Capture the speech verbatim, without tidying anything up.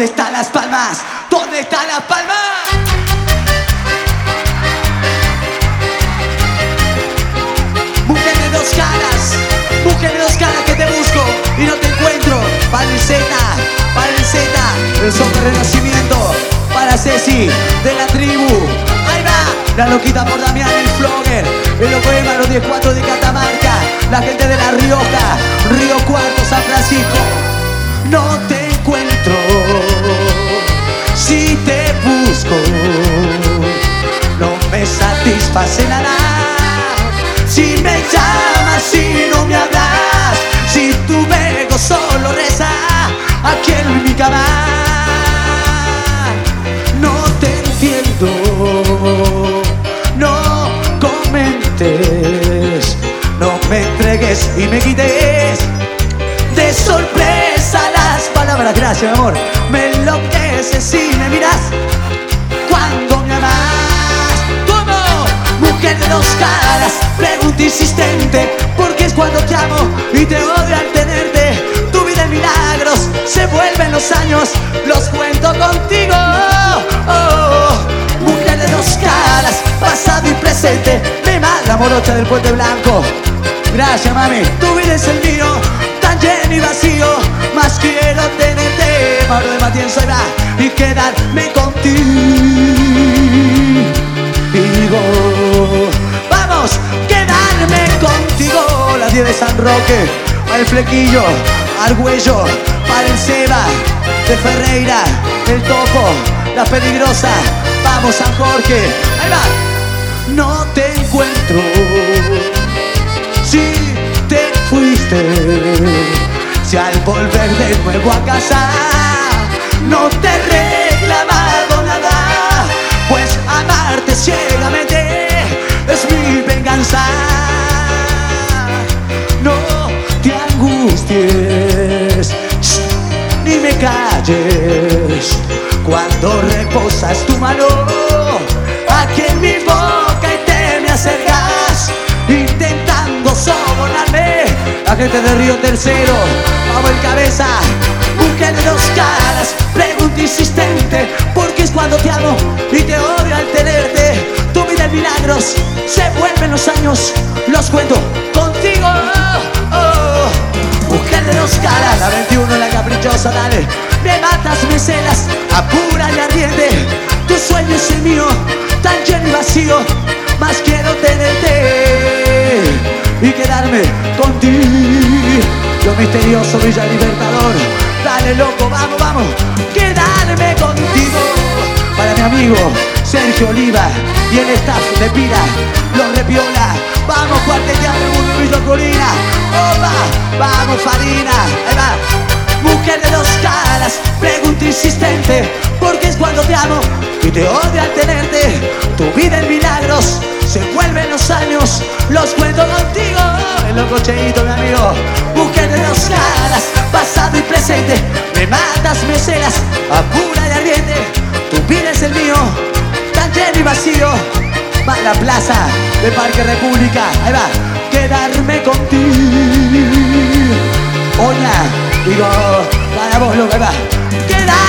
¿Dónde están las palmas? ¿Dónde están las palmas? Mujer de dos caras, mujer de dos caras que te busco y no te encuentro. Paliceta, Paliceta, el son de renacimiento. Para Ceci, de la tribu. Ahí va, la loquita por Damián, el flogger. El loco Ema, los diez cuatro de Catamarca. La gente de La Rioja, Río Cuarto, San Francisco. No te encuentro, si te busco, no me satisface nada. Si me llamas, si no me hablas, si tu ego solo reza aquí en mi cama. No te entiendo, no comentes, no me entregues y me quites de sorpresa las palabras. Gracias, mi amor. Me enloqueces si me miras cuando me amas. ¿Cómo? Mujer de dos caras, pregunta insistente, porque es cuando te amo y te odio al tenerte. Tu vida en milagros, se vuelven los años, los cuento contigo. Oh, mujer de dos caras, pasado y presente, me mata la morocha del Puente Blanco. Gracias, mami. Tu vida es el mío, tan lleno y vacío, más quiero tenerte. Mauro de Matienzo, ahí va, y quedarme contigo. Vamos, quedarme contigo. La diez de San Roque, para el Flequillo, Argüello, para el Seba, de Ferreira, el Topo, la Peligrosa. Vamos, San Jorge, ahí va. No te encuentro, si te fuiste, si al volver de nuevo a casa no te he reclamado nada, pues amarte ciegamente es mi venganza. No te angusties, ni me calles cuando reposas tu mano aquí en mi boca y te me acercas intentando sobornarme. La gente de Río Tercero, vamos el cabeza. Mujer de dos caras, pregunta insistente, porque es cuando te amo y te odio al tenerte. Tu vida en milagros, se vuelven los años, los cuento contigo. Oh, oh. Mujer de dos caras, la veintiuno, la caprichosa, dale. Me matas, me celas, apura y ardiente. Tu sueño es el mío, tan lleno y vacío, más quiero tenerte y quedarme contigo. Lo misterioso Villa Libertador, dale loco, vamos, vamos, quedarme contigo. Para mi amigo Sergio Oliva y el staff de Pira, los Repiola, vamos cuarteteando el mundo Villa Colina. Opa, vamos Farina, ahí va. Mujer de dos caras, pregunta insistente, porque es cuando te amo y te odio al tenerte. Tu vida en milagros, se vuelven los años, los cuento contigo. El loco Cheito, mi amigo. Mujer de dos caras, pasado y presente, me matas, me celas, apura y ardiente. Tu vida es el mío, tan lleno y vacío. Va a la plaza de Parque República, ahí va, quedarme contigo. Oña, digo, para vos, loco, ahí va, quedarme